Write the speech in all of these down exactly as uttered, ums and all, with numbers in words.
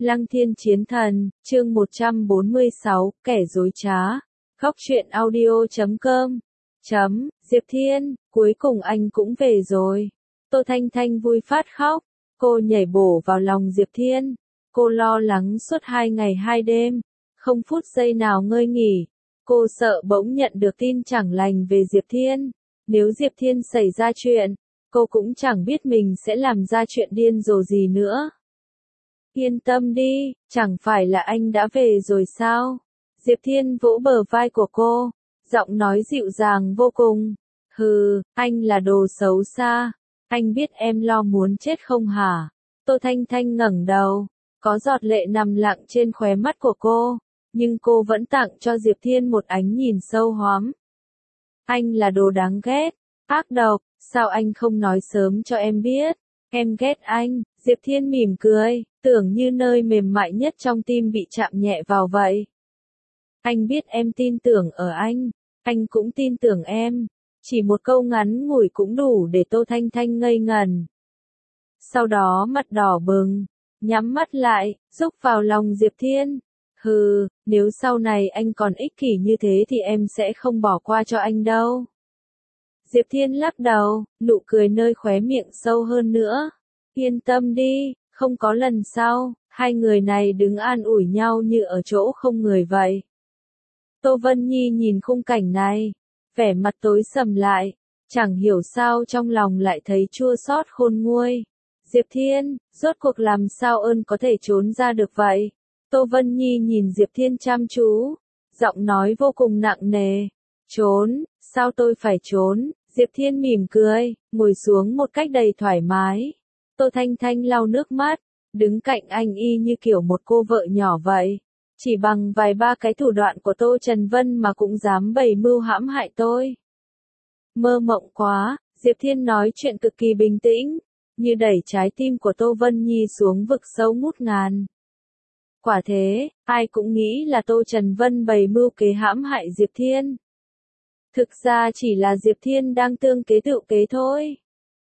Lăng Thiên Chiến Thần, chương một trăm bốn mươi sáu, kẻ dối trá. Góc truyện audio chấm com. Chấm, Diệp Thiên, cuối cùng anh cũng về rồi. Tô Thanh Thanh vui phát khóc. Cô nhảy bổ vào lòng Diệp Thiên. Cô lo lắng suốt hai ngày hai đêm. Không phút giây nào ngơi nghỉ. Cô sợ bỗng nhận được tin chẳng lành về Diệp Thiên. Nếu Diệp Thiên xảy ra chuyện, cô cũng chẳng biết mình sẽ làm ra chuyện điên rồ gì nữa. Yên tâm đi, chẳng phải là anh đã về rồi sao? Diệp Thiên vỗ bờ vai của cô, giọng nói dịu dàng vô cùng. Hừ, anh là đồ xấu xa. Anh biết em lo muốn chết không hả? Tô Thanh Thanh ngẩng đầu, có giọt lệ nằm lặng trên khóe mắt của cô, nhưng cô vẫn tặng cho Diệp Thiên một ánh nhìn sâu hoắm. Anh là đồ đáng ghét, ác độc, sao anh không nói sớm cho em biết? Em ghét anh. Diệp Thiên mỉm cười, tưởng như nơi mềm mại nhất trong tim bị chạm nhẹ vào vậy. Anh biết em tin tưởng ở anh, anh cũng tin tưởng em. Chỉ một câu ngắn ngủi cũng đủ để Tô Thanh Thanh ngây ngần. Sau đó mặt đỏ bừng, nhắm mắt lại, rúc vào lòng Diệp Thiên. Hừ, nếu sau này anh còn ích kỷ như thế thì em sẽ không bỏ qua cho anh đâu. Diệp Thiên lắc đầu, nụ cười nơi khóe miệng sâu hơn nữa. Yên tâm đi, không có lần sau. Hai người này đứng an ủi nhau như ở chỗ không người vậy. Tô Vân Nhi nhìn khung cảnh này, vẻ mặt tối sầm lại, chẳng hiểu sao trong lòng lại thấy chua xót khôn nguôi. Diệp Thiên, rốt cuộc làm sao ơn có thể trốn ra được vậy? Tô Vân Nhi nhìn Diệp Thiên chăm chú, giọng nói vô cùng nặng nề. Trốn, sao tôi phải trốn? Diệp Thiên mỉm cười, ngồi xuống một cách đầy thoải mái. Tô Thanh Thanh lau nước mắt, đứng cạnh anh y như kiểu một cô vợ nhỏ vậy. Chỉ bằng vài ba cái thủ đoạn của Tô Trần Vân mà cũng dám bày mưu hãm hại tôi. Mơ mộng quá, Diệp Thiên nói chuyện cực kỳ bình tĩnh, như đẩy trái tim của Tô Vân Nhi xuống vực sâu ngút ngàn. Quả thế, ai cũng nghĩ là Tô Trần Vân bày mưu kế hãm hại Diệp Thiên. Thực ra chỉ là Diệp Thiên đang tương kế tự kế thôi.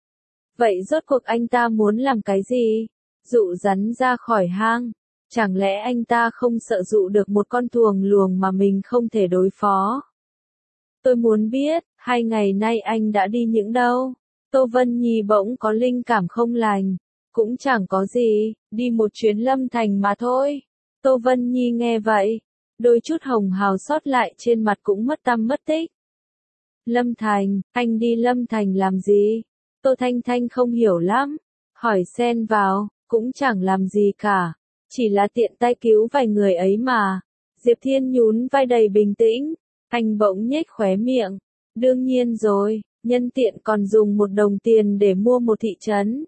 Vậy rốt cuộc anh ta muốn làm cái gì? Dụ rắn ra khỏi hang. Chẳng lẽ anh ta không sợ dụ được một con thuồng luồng mà mình không thể đối phó? Tôi muốn biết, hai ngày nay anh đã đi những đâu? Tô Vân Nhi bỗng có linh cảm không lành. Cũng chẳng có gì, đi một chuyến Lâm Thành mà thôi. Tô Vân Nhi nghe vậy, đôi chút hồng hào sót lại trên mặt cũng mất tăm mất tích. Lâm Thành, anh đi Lâm Thành làm gì? Tô Thanh Thanh không hiểu lắm, hỏi xen vào, cũng chẳng làm gì cả, chỉ là tiện tay cứu vài người ấy mà. Diệp Thiên nhún vai đầy bình tĩnh, anh bỗng nhếch khóe miệng, đương nhiên rồi, nhân tiện còn dùng một đồng tiền để mua một thị trấn.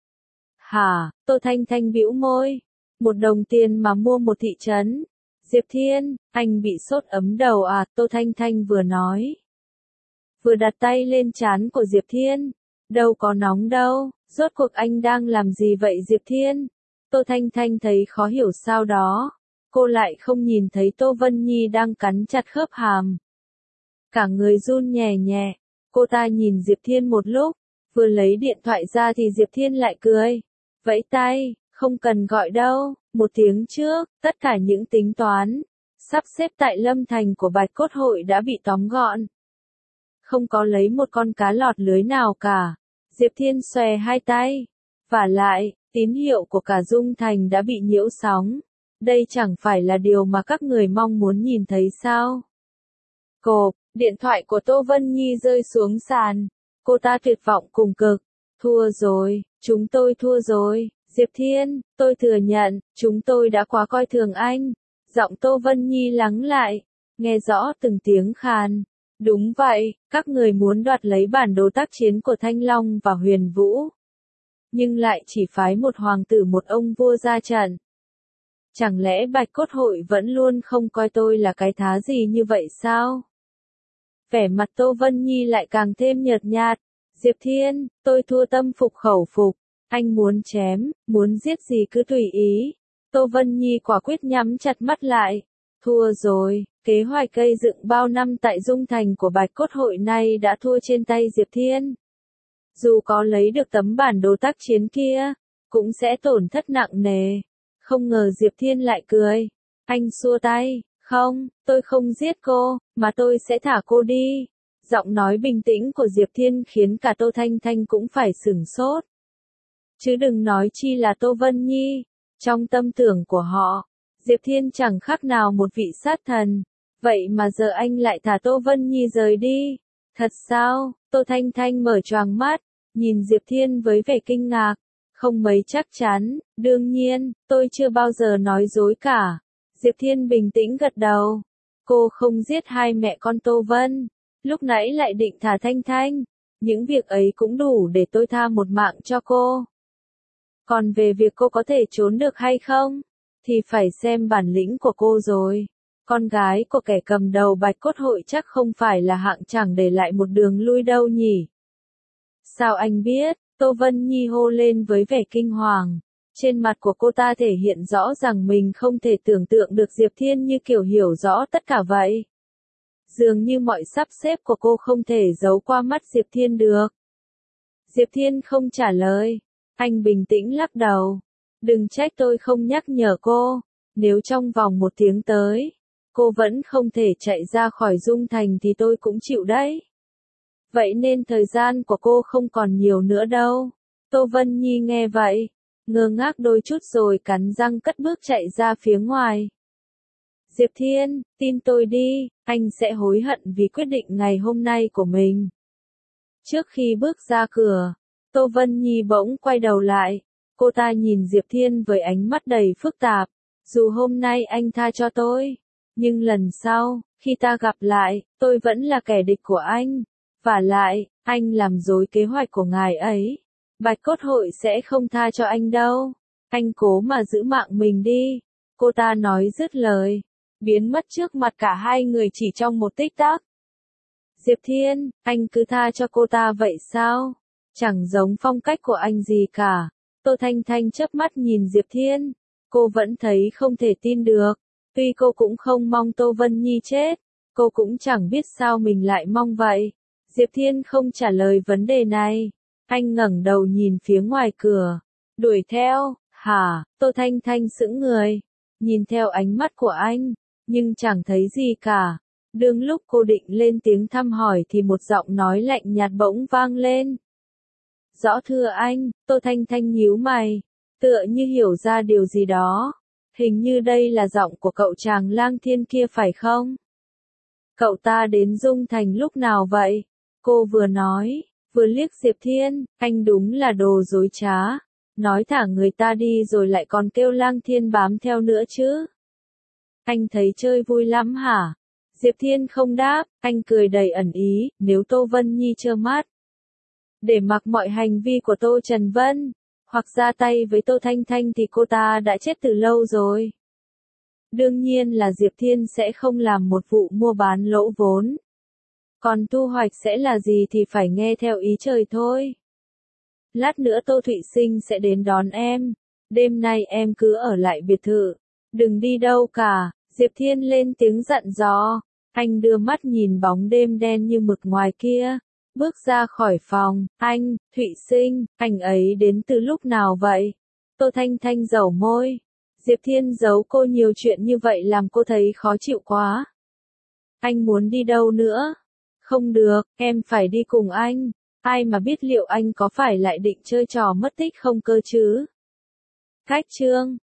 Hả? Tô Thanh Thanh bĩu môi, một đồng tiền mà mua một thị trấn? Diệp Thiên, anh bị sốt ấm đầu à? Tô Thanh Thanh vừa nói, vừa đặt tay lên trán của Diệp Thiên. Đâu có nóng đâu, rốt cuộc anh đang làm gì vậy Diệp Thiên? Tô Thanh Thanh thấy khó hiểu sao đó. Cô lại không nhìn thấy Tô Vân Nhi đang cắn chặt khớp hàm. Cả người run nhẹ nhẹ, cô ta nhìn Diệp Thiên một lúc, vừa lấy điện thoại ra thì Diệp Thiên lại cười. Vẫy tay, không cần gọi đâu, một tiếng trước, tất cả những tính toán, sắp xếp tại Lâm Thành của Bạch Cốt Hội đã bị tóm gọn. Không có lấy một con cá lọt lưới nào cả. Diệp Thiên xòe hai tay. Vả lại, tín hiệu của cả Dung Thành đã bị nhiễu sóng. Đây chẳng phải là điều mà các người mong muốn nhìn thấy sao? Cộp, điện thoại của Tô Vân Nhi rơi xuống sàn. Cô ta tuyệt vọng cùng cực. Thua rồi, chúng tôi thua rồi. Diệp Thiên, tôi thừa nhận, chúng tôi đã quá coi thường anh. Giọng Tô Vân Nhi lắng lại, nghe rõ từng tiếng khàn. Đúng vậy, các người muốn đoạt lấy bản đồ tác chiến của Thanh Long và Huyền Vũ. Nhưng lại chỉ phái một hoàng tử một ông vua ra trận. Chẳng lẽ Bạch Cốt Hội vẫn luôn không coi tôi là cái thá gì như vậy sao? Vẻ mặt Tô Vân Nhi lại càng thêm nhợt nhạt. Diệp Thiên, tôi thua tâm phục khẩu phục. Anh muốn chém, muốn giết gì cứ tùy ý. Tô Vân Nhi quả quyết nhắm chặt mắt lại. Thua rồi, kế hoạch gây dựng bao năm tại Dung Thành của Bạch Cốt Hội này đã thua trên tay Diệp Thiên. Dù có lấy được tấm bản đồ tác chiến kia, cũng sẽ tổn thất nặng nề. Không ngờ Diệp Thiên lại cười. Anh xua tay, không, tôi không giết cô, mà tôi sẽ thả cô đi. Giọng nói bình tĩnh của Diệp Thiên khiến cả Tô Thanh Thanh cũng phải sửng sốt. Chứ đừng nói chi là Tô Vân Nhi. Trong tâm tưởng của họ, Diệp Thiên chẳng khác nào một vị sát thần. Vậy mà giờ anh lại thả Tô Vân Nhi rời đi. Thật sao? Tô Thanh Thanh mở choàng mắt, nhìn Diệp Thiên với vẻ kinh ngạc. Không mấy chắc chắn, đương nhiên, tôi chưa bao giờ nói dối cả. Diệp Thiên bình tĩnh gật đầu. Cô không giết hai mẹ con Tô Vân. Lúc nãy lại định thả Thanh Thanh. Những việc ấy cũng đủ để tôi tha một mạng cho cô. Còn về việc cô có thể trốn được hay không, thì phải xem bản lĩnh của cô rồi. Con gái của kẻ cầm đầu Bạch Cốt Hội chắc không phải là hạng chẳng để lại một đường lui đâu nhỉ. Sao anh biết? Tô Vân Nhi hô lên với vẻ kinh hoàng. Trên mặt của cô ta thể hiện rõ rằng mình không thể tưởng tượng được Diệp Thiên như kiểu hiểu rõ tất cả vậy. Dường như mọi sắp xếp của cô không thể giấu qua mắt Diệp Thiên được. Diệp Thiên không trả lời. Anh bình tĩnh lắc đầu. Đừng trách tôi không nhắc nhở cô. Nếu trong vòng một tiếng tới, cô vẫn không thể chạy ra khỏi Dung Thành thì tôi cũng chịu đấy. Vậy nên thời gian của cô không còn nhiều nữa đâu. Tô Vân Nhi nghe vậy, ngơ ngác đôi chút rồi cắn răng cất bước chạy ra phía ngoài. Diệp Thiên, tin tôi đi, anh sẽ hối hận vì quyết định ngày hôm nay của mình. Trước khi bước ra cửa, Tô Vân Nhi bỗng quay đầu lại. Cô ta nhìn Diệp Thiên với ánh mắt đầy phức tạp. Dù hôm nay anh tha cho tôi, nhưng lần sau, khi ta gặp lại, tôi vẫn là kẻ địch của anh. Vả lại, anh làm dối kế hoạch của ngài ấy. Bạch Cốt Hội sẽ không tha cho anh đâu. Anh cố mà giữ mạng mình đi. Cô ta nói dứt lời, biến mất trước mặt cả hai người chỉ trong một tích tắc. Diệp Thiên, anh cứ tha cho cô ta vậy sao? Chẳng giống phong cách của anh gì cả. Tô Thanh Thanh chớp mắt nhìn Diệp Thiên. Cô vẫn thấy không thể tin được. Tuy cô cũng không mong Tô Vân Nhi chết, cô cũng chẳng biết sao mình lại mong vậy. Diệp Thiên không trả lời vấn đề này. Anh ngẩng đầu nhìn phía ngoài cửa. Đuổi theo, hả? Tô Thanh Thanh sững người. Nhìn theo ánh mắt của anh, nhưng chẳng thấy gì cả. Đương lúc cô định lên tiếng thăm hỏi thì một giọng nói lạnh nhạt bỗng vang lên. Rõ thưa anh, Tô Thanh Thanh nhíu mày, tựa như hiểu ra điều gì đó. Hình như đây là giọng của cậu chàng lang thiên kia phải không? Cậu ta đến Dung Thành lúc nào vậy? Cô vừa nói, vừa liếc Diệp Thiên, anh đúng là đồ dối trá. Nói thả người ta đi rồi lại còn kêu lang thiên bám theo nữa chứ. Anh thấy chơi vui lắm hả? Diệp Thiên không đáp, anh cười đầy ẩn ý, nếu Tô Vân Nhi trơ mắt để mặc mọi hành vi của Tô Trần Vân, hoặc ra tay với Tô Thanh Thanh thì cô ta đã chết từ lâu rồi. Đương nhiên là Diệp Thiên sẽ không làm một vụ mua bán lỗ vốn. Còn thu hoạch sẽ là gì thì phải nghe theo ý trời thôi. Lát nữa Tô Thụy Sinh sẽ đến đón em. Đêm nay em cứ ở lại biệt thự. Đừng đi đâu cả. Diệp Thiên lên tiếng dặn dò. Anh đưa mắt nhìn bóng đêm đen như mực ngoài kia. Bước ra khỏi phòng. Anh, Thụy Sinh, anh ấy đến từ lúc nào vậy? Tô Thanh Thanh dẩu môi. Diệp Thiên giấu cô nhiều chuyện như vậy làm cô thấy khó chịu quá. Anh muốn đi đâu nữa? Không được, em phải đi cùng anh. Ai mà biết liệu anh có phải lại định chơi trò mất tích không cơ chứ? Cách chương